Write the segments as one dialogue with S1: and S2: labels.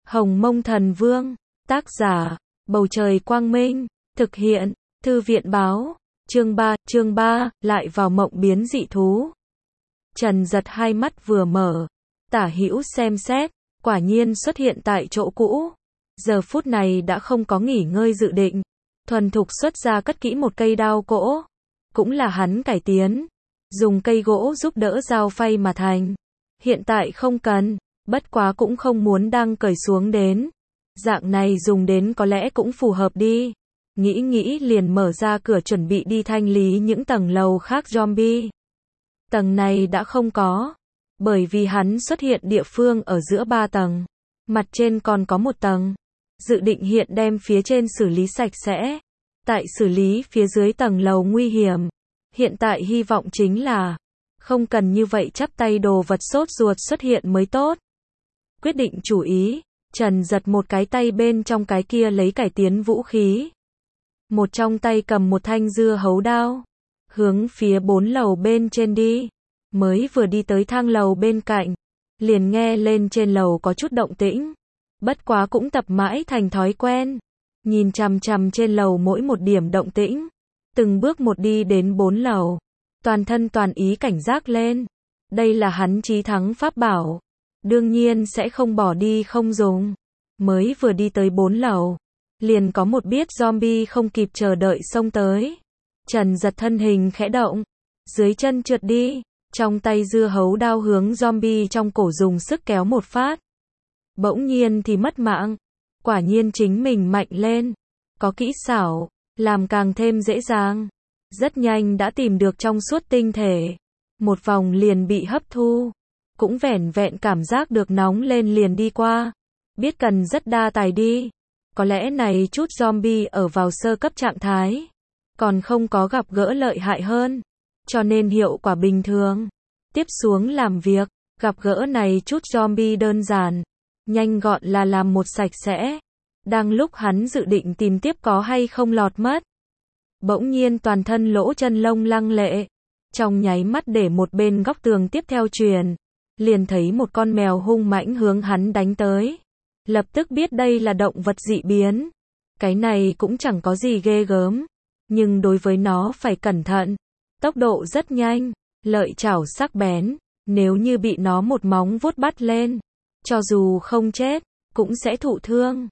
S1: Hồng Mông Thần Vương, tác giả, Bầu Trời Quang Minh, thực hiện, Thư viện Báo, chương 3, lại vào mộng biến dị thú. Trần Giật hai mắt vừa mở, tả hữu xem xét, quả nhiên xuất hiện tại chỗ cũ. Giờ phút này đã không có nghỉ ngơi dự định, thuần thục xuất ra cất kỹ một cây đao gỗ, cũng là hắn cải tiến, dùng cây gỗ giúp đỡ dao phay mà thành. Hiện tại không cần, bất quá cũng không muốn đang cởi xuống đến. Dạng này dùng đến có lẽ cũng phù hợp đi. Nghĩ liền mở ra cửa chuẩn bị đi thanh lý những tầng lầu khác zombie. Tầng này đã không có, bởi vì hắn xuất hiện địa phương ở giữa 3 tầng. Mặt trên còn có một tầng. Dự định hiện đem phía trên xử lý sạch sẽ. Tại xử lý phía dưới tầng lầu nguy hiểm. Hiện tại hy vọng chính là không cần như vậy chắp tay đồ vật sốt ruột xuất hiện mới tốt. Quyết định chủ ý, Trần Giật một cái tay bên trong cái kia lấy cải tiến vũ khí. Một trong tay cầm một thanh dưa hấu đao, hướng phía 4 lầu bên trên đi. Mới vừa đi tới thang lầu bên cạnh, liền nghe lên trên lầu có chút động tĩnh. Bất quá cũng tập mãi thành thói quen, nhìn chằm chằm trên lầu mỗi một điểm động tĩnh, từng bước một đi đến 4 lầu, toàn thân toàn ý cảnh giác lên. Đây là hắn chí thắng pháp bảo, đương nhiên sẽ không bỏ đi không dùng. Mới vừa đi tới 4 lầu, liền có một biết zombie không kịp chờ đợi xông tới. Trần Giật thân hình khẽ động, dưới chân trượt đi, trong tay dưa hấu đao hướng zombie trong cổ dùng sức kéo một phát. Bỗng nhiên thì mất mạng. Quả nhiên chính mình mạnh lên, có kỹ xảo, làm càng thêm dễ dàng. Rất nhanh đã tìm được trong suốt tinh thể, một vòng liền bị hấp thu. Cũng vẻn vẹn cảm giác được nóng lên liền đi qua. Biết cần rất đa tài đi. Có lẽ này chút zombie ở vào sơ cấp trạng thái, còn không có gặp gỡ lợi hại hơn, cho nên hiệu quả bình thường. Tiếp xuống làm việc, gặp gỡ này chút zombie đơn giản, nhanh gọn là làm một sạch sẽ. Đang lúc hắn dự định tìm tiếp có hay không lọt mất, bỗng nhiên toàn thân lỗ chân lông lăng lệ, trong nháy mắt để một bên góc tường tiếp theo truyền, liền thấy một con mèo hung mãnh hướng hắn đánh tới. Lập tức biết đây là động vật dị biến. Cái này cũng chẳng có gì ghê gớm, nhưng đối với nó phải cẩn thận. Tốc độ rất nhanh, lợi chảo sắc bén, nếu như bị nó một móng vuốt bắt lên, cho dù không chết, cũng sẽ thụ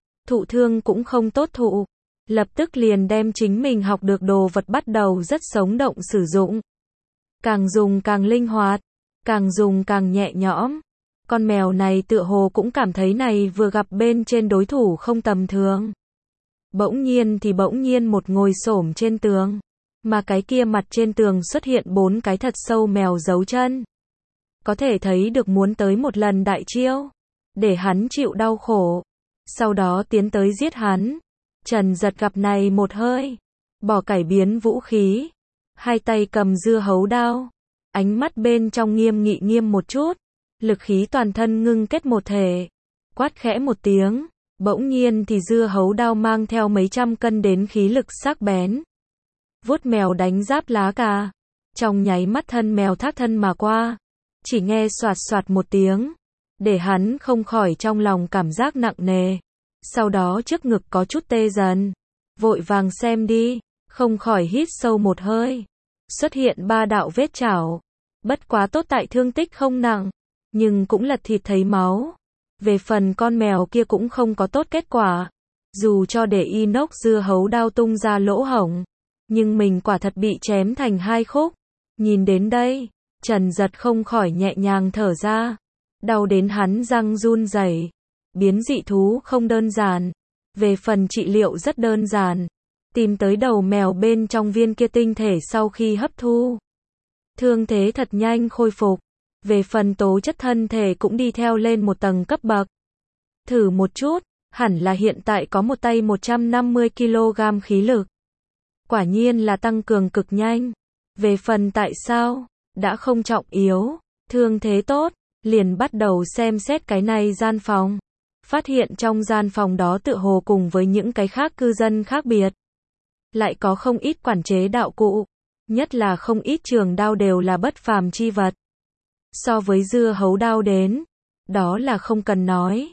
S1: thương cũng không tốt thụ. Lập tức liền đem chính mình học được đồ vật bắt đầu rất sống động sử dụng. Càng dùng càng linh hoạt, càng dùng càng nhẹ nhõm. Con mèo này tựa hồ cũng cảm thấy này vừa gặp bên trên đối thủ không tầm thường. Bỗng nhiên một ngồi xổm trên tường, mà cái kia mặt trên tường xuất hiện 4 cái thật sâu mèo dấu chân. Có thể thấy được muốn tới một lần đại chiêu, để hắn chịu đau khổ, sau đó tiến tới giết hắn. Trần Giật gặp này một hơi, bỏ cải biến vũ khí, hai tay cầm dưa hấu đao, ánh mắt bên trong nghiêm một chút, lực khí toàn thân ngưng kết một thể, quát khẽ một tiếng, bỗng nhiên thì dưa hấu đao mang theo mấy trăm cân đến khí lực sắc bén. Vuốt mèo đánh giáp lá cà, trong nháy mắt thân mèo thác thân mà qua, chỉ nghe xoạt xoạt một tiếng, để hắn không khỏi trong lòng cảm giác nặng nề. Sau đó trước ngực có chút tê dần, vội vàng xem đi, không khỏi hít sâu một hơi. Xuất hiện 3 đạo vết chảo, bất quá tốt tại thương tích không nặng, nhưng cũng lật thịt thấy máu. Về phần con mèo kia cũng không có tốt kết quả, dù cho để inox dưa hấu đao tung ra lỗ hổng, nhưng mình quả thật bị chém thành 2 khúc. Nhìn đến đây, Trần Giật không khỏi nhẹ nhàng thở ra, đau đến hắn răng run rẩy. Biến dị thú không đơn giản, về phần trị liệu rất đơn giản, tìm tới đầu mèo bên trong viên kia tinh thể sau khi hấp thu, thương thế thật nhanh khôi phục. Về phần tố chất thân thể cũng đi theo lên một tầng cấp bậc. Thử một chút, hẳn là hiện tại có một tay 150 kg khí lực. Quả nhiên là tăng cường cực nhanh. Về phần tại sao, đã không trọng yếu, thương thế tốt, liền bắt đầu xem xét cái này gian phòng. Phát hiện trong gian phòng đó tựa hồ cùng với những cái khác cư dân khác biệt. Lại có không ít quản chế đạo cụ, nhất là không ít trường đao đều là bất phàm chi vật. So với dưa hấu đao đến, đó là không cần nói.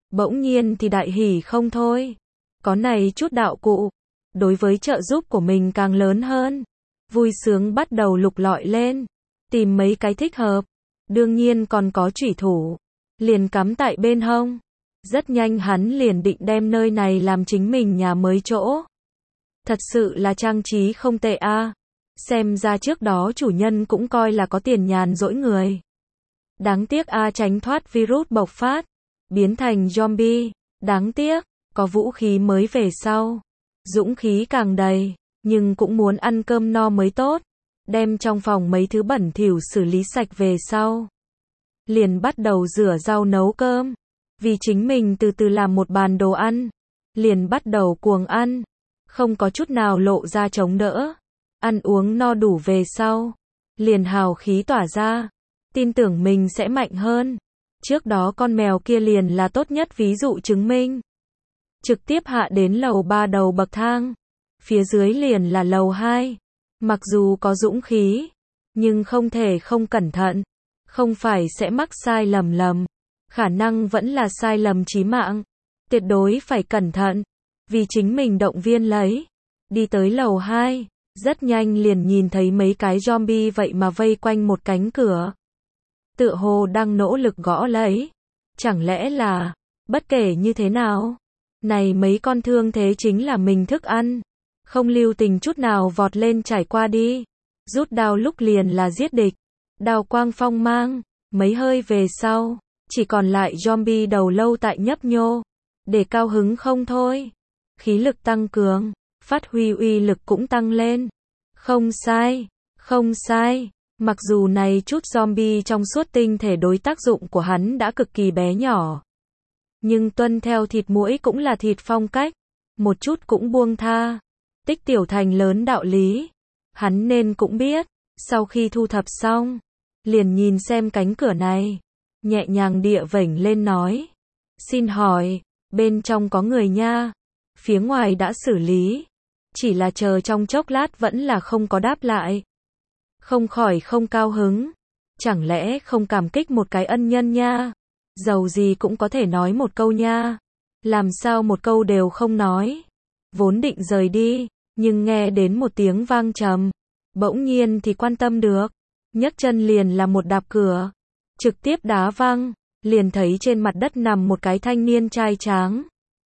S1: Bỗng nhiên thì đại hỉ không thôi. Có này chút đạo cụ, đối với trợ giúp của mình càng lớn hơn. Vui sướng bắt đầu lục lọi lên, tìm mấy cái thích hợp. Đương nhiên còn có chủy thủ, liền cắm tại bên hông. Rất nhanh hắn liền định đem nơi này làm chính mình nhà mới chỗ. Thật sự là trang trí không tệ a. Xem ra trước đó chủ nhân cũng coi là có tiền nhàn rỗi người. Đáng tiếc a, tránh thoát virus bộc phát, biến thành zombie. Đáng tiếc, có vũ khí mới về sau, dũng khí càng đầy, nhưng cũng muốn ăn cơm no mới tốt. Đem trong phòng mấy thứ bẩn thỉu xử lý sạch về sau, liền bắt đầu rửa rau nấu cơm. Vì chính mình từ từ làm một bàn đồ ăn, liền bắt đầu cuồng ăn, không có chút nào lộ ra chống đỡ. Ăn uống no đủ về sau, liền hào khí tỏa ra, tin tưởng mình sẽ mạnh hơn. Trước đó con mèo kia liền là tốt nhất ví dụ chứng minh. Trực tiếp hạ đến lầu 3 đầu bậc thang, phía dưới liền là lầu 2. Mặc dù có dũng khí, nhưng không thể không cẩn thận, không phải sẽ mắc sai lầm. Khả năng vẫn là sai lầm chí mạng. Tuyệt đối phải cẩn thận, vì chính mình động viên lấy. Đi tới lầu 2, rất nhanh liền nhìn thấy mấy cái zombie vậy mà vây quanh một cánh cửa. Tựa hồ đang nỗ lực gõ lấy. Chẳng lẽ là, bất kể như thế nào, này mấy con thương thế chính là mình thức ăn. Không lưu tình chút nào vọt lên trải qua đi. Rút đao lúc liền là giết địch. Đao quang phong mang, mấy hơi về sau, chỉ còn lại zombie đầu lâu tại nhấp nhô. Để cao hứng không thôi. Khí lực tăng cường, phát huy uy lực cũng tăng lên. Không sai, không sai. Mặc dù này chút zombie trong suốt tinh thể đối tác dụng của hắn đã cực kỳ bé nhỏ. Nhưng tuân theo thịt muỗi cũng là thịt phong cách. Một chút cũng buông tha. Tích tiểu thành lớn đạo lý. Hắn nên cũng biết. Sau khi thu thập xong, liền nhìn xem cánh cửa này. Nhẹ nhàng địa vểnh lên nói. Xin hỏi, bên trong có người nha. Phía ngoài đã xử lý. Chỉ là chờ trong chốc lát vẫn là không có đáp lại. Không khỏi không cao hứng. Chẳng lẽ không cảm kích một cái ân nhân nha. Dầu gì cũng có thể nói một câu nha. Làm sao một câu đều không nói. Vốn định rời đi, nhưng nghe đến một tiếng vang trầm. Bỗng nhiên thì quan tâm được. Nhấc chân liền là một đạp cửa. Trực tiếp đá văng. Liền thấy trên mặt đất nằm một cái thanh niên trai tráng.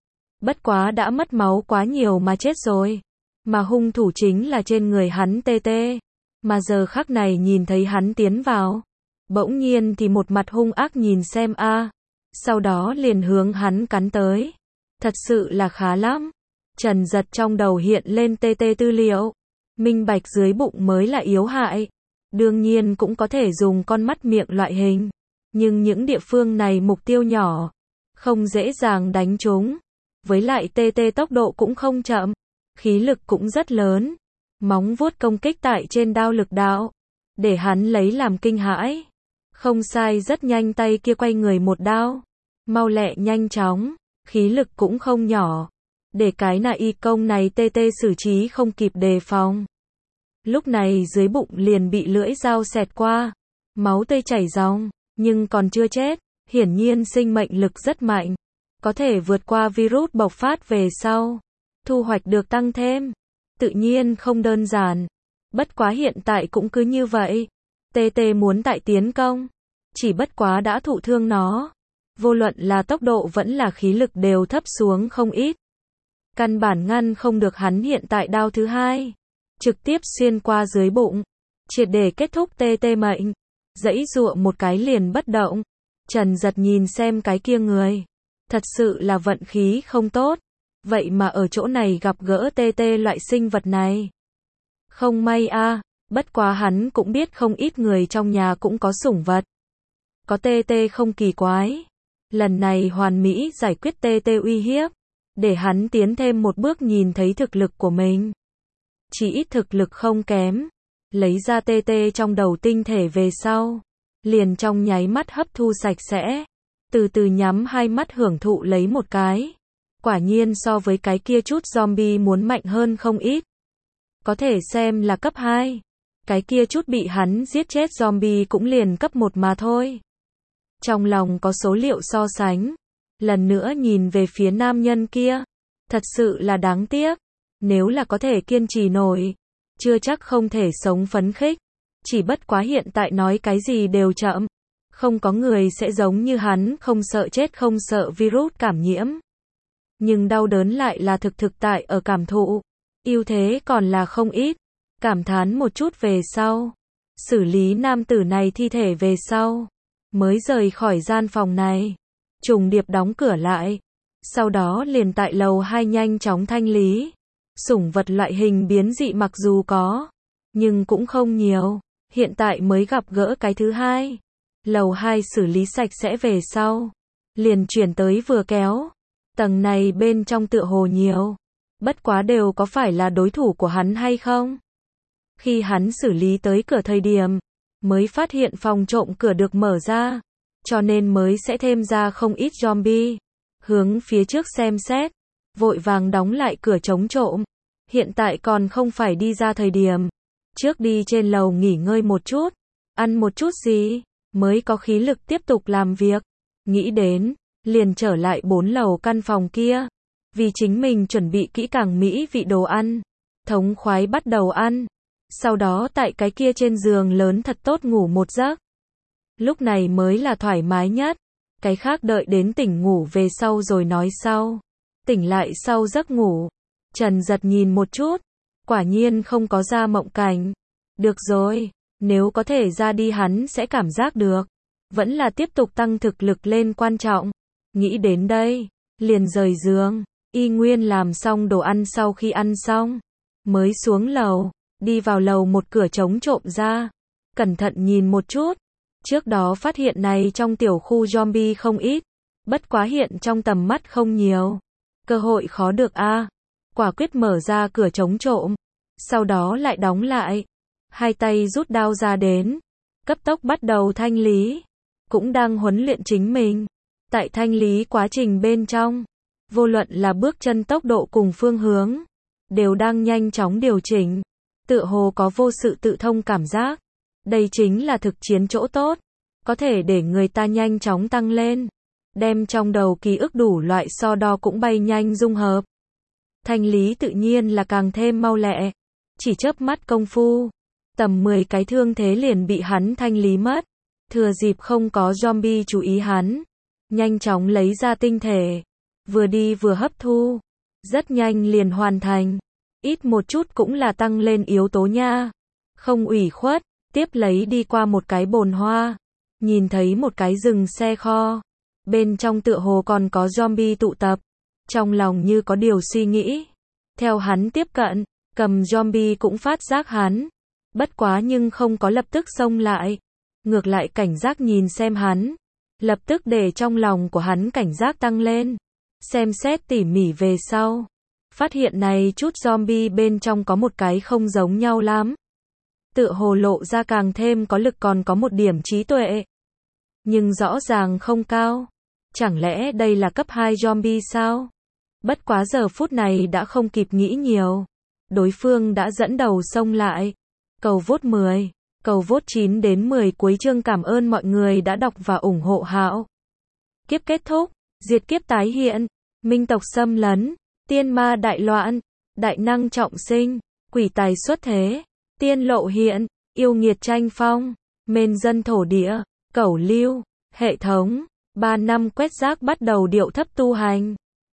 S1: Bất quá đã mất máu quá nhiều mà chết rồi. Mà hung thủ chính là trên người hắn TT. Mà giờ khắc này nhìn thấy hắn tiến vào. Bỗng nhiên thì một mặt hung ác nhìn xem a. Sau đó liền hướng hắn cắn tới. Thật sự là khá lắm. Trần Giật trong đầu hiện lên TT tư liệu. Minh bạch dưới bụng mới là yếu hại. Đương nhiên cũng có thể dùng con mắt miệng loại hình. Nhưng những địa phương này mục tiêu nhỏ. Không dễ dàng đánh trúng. Với lại TT tốc độ cũng không chậm. Khí lực cũng rất lớn. Móng vuốt công kích tại trên đao lực đạo. Để hắn lấy làm kinh hãi. Không sai, rất nhanh, tay kia quay người một đao. Mau lẹ nhanh chóng. Khí lực cũng không nhỏ. Để cái nà y công này TT xử trí không kịp đề phòng. Lúc này dưới bụng liền bị lưỡi dao xẹt qua. Máu tươi chảy ròng. Nhưng còn chưa chết. Hiển nhiên sinh mệnh lực rất mạnh. Có thể vượt qua virus bộc phát về sau. Thu hoạch được tăng thêm. Tự nhiên không đơn giản. Bất quá hiện tại cũng cứ như vậy. TT muốn tại tiến công. Chỉ bất quá đã thụ thương nó. Vô luận là tốc độ vẫn là khí lực đều thấp xuống không ít. Căn bản ngăn không được hắn hiện tại đao thứ hai. Trực tiếp xuyên qua dưới bụng. Triệt để kết thúc TT mệnh. Giãy giụa một cái liền bất động. Trần Giật nhìn xem cái kia người. Thật sự là vận khí không tốt. Vậy mà ở chỗ này gặp gỡ TT loại sinh vật này. Không may a. Bất quá hắn cũng biết không ít người trong nhà cũng có sủng vật. Có TT không kỳ quái. Lần này hoàn mỹ giải quyết TT uy hiếp. Để hắn tiến thêm một bước nhìn thấy thực lực của mình. Chỉ ít thực lực không kém. Lấy ra TT trong đầu tinh thể về sau. Liền trong nháy mắt hấp thu sạch sẽ. Từ từ nhắm hai mắt hưởng thụ lấy một cái. Quả nhiên so với cái kia chút zombie muốn mạnh hơn không ít. Có thể xem là cấp 2. Cái kia chút bị hắn giết chết zombie cũng liền cấp 1 mà thôi. Trong lòng có số liệu so sánh. lần nữa nhìn về phía nam nhân kia. Thật sự là đáng tiếc. Nếu là có thể kiên trì nổi, chưa chắc không thể sống phấn khích. Chỉ bất quá hiện tại nói cái gì đều chậm. Không có người sẽ giống như hắn, không sợ chết không sợ virus cảm nhiễm. Nhưng đau đớn lại là thực tại ở cảm thụ. Ưu thế còn là không ít. Cảm thán một chút về sau. Xử lý nam tử này thi thể về sau. Mới rời khỏi gian phòng này. Trùng điệp đóng cửa lại. Sau đó liền tại lầu 2 nhanh chóng thanh lý. Sủng vật loại hình biến dị mặc dù có, nhưng cũng không nhiều. Hiện tại mới gặp gỡ cái thứ hai. Lầu 2 xử lý sạch sẽ về sau. Liền chuyển tới vừa kéo. Tầng này bên trong tựa hồ nhiều. Bất quá đều có phải là đối thủ của hắn hay không? Khi hắn xử lý tới cửa thời điểm, mới phát hiện phòng trộm cửa được mở ra. Cho nên mới sẽ thêm ra không ít zombie. Hướng phía trước xem xét. Vội vàng đóng lại cửa chống trộm. Hiện tại còn không phải đi ra thời điểm. Trước đi trên lầu nghỉ ngơi một chút. Ăn một chút gì. Mới có khí lực tiếp tục làm việc. Nghĩ đến, liền trở lại 4 lầu căn phòng kia. Vì chính mình chuẩn bị kỹ càng mỹ vị đồ ăn. Thống khoái bắt đầu ăn. Sau đó tại cái kia trên giường lớn thật tốt ngủ một giấc. Lúc này mới là thoải mái nhất. Cái khác đợi đến tỉnh ngủ về sau rồi nói sau. Tỉnh lại sau giấc ngủ. Trần Giật nhìn một chút. Quả nhiên không có ra mộng cảnh. Được rồi. Nếu có thể ra đi hắn sẽ cảm giác được. Vẫn là tiếp tục tăng thực lực lên quan trọng. Nghĩ đến đây. Liền rời giường. Y nguyên làm xong đồ ăn sau khi ăn xong. Mới xuống lầu. Đi vào lầu một cửa trống trộm ra. Cẩn thận nhìn một chút. Trước đó phát hiện này trong tiểu khu zombie không ít. Bất quá hiện trong tầm mắt không nhiều. Cơ hội khó được a. Quả quyết mở ra cửa trống trộm. Sau đó lại đóng lại. Hai tay rút đao ra đến. Cấp tốc bắt đầu thanh lý. Cũng đang huấn luyện chính mình. Tại thanh lý quá trình bên trong. Vô luận là bước chân tốc độ cùng phương hướng. Đều đang nhanh chóng điều chỉnh. Tựa hồ có vô sự tự thông cảm giác. Đây chính là thực chiến chỗ tốt. Có thể để người ta nhanh chóng tăng lên. Đem trong đầu ký ức đủ loại so đo cũng bay nhanh dung hợp. Thanh lý tự nhiên là càng thêm mau lẹ. Chỉ chớp mắt công phu. Tầm 10 cái thương thế liền bị hắn thanh lý mất. Thừa dịp không có zombie chú ý hắn. Nhanh chóng lấy ra tinh thể. Vừa đi vừa hấp thu. Rất nhanh liền hoàn thành. Ít một chút cũng là tăng lên yếu tố nha. Không ủy khuất. Tiếp lấy đi qua một cái bồn hoa. Nhìn thấy một cái rừng xe kho. Bên trong tựa hồ còn có zombie tụ tập. Trong lòng như có điều suy nghĩ. Theo hắn tiếp cận, cầm zombie cũng phát giác hắn. Bất quá nhưng không có lập tức xông lại. Ngược lại cảnh giác nhìn xem hắn. Lập tức để trong lòng của hắn cảnh giác tăng lên. Xem xét tỉ mỉ về sau. Phát hiện này chút zombie bên trong có một cái không giống nhau lắm. Tựa hồ lộ ra càng thêm có lực còn có một điểm trí tuệ. Nhưng rõ ràng không cao. Chẳng lẽ đây là cấp 2 zombie sao? Bất quá giờ phút này đã không kịp nghĩ nhiều. Đối phương đã dẫn đầu xông lại. Cầu vote 10. Cầu vote 9 đến 10 cuối chương cảm ơn mọi người đã đọc và ủng hộ Hạo. Kiếp kết thúc. Diệt kiếp tái hiện. Minh tộc xâm lấn. Tiên ma đại loạn. Đại năng trọng sinh. Quỷ tài xuất thế. Tiên lộ hiện. Yêu nghiệt tranh phong. Mên dân thổ địa. Cẩu lưu. Hệ thống. 3 năm quét rác bắt đầu điệu thấp tu hành.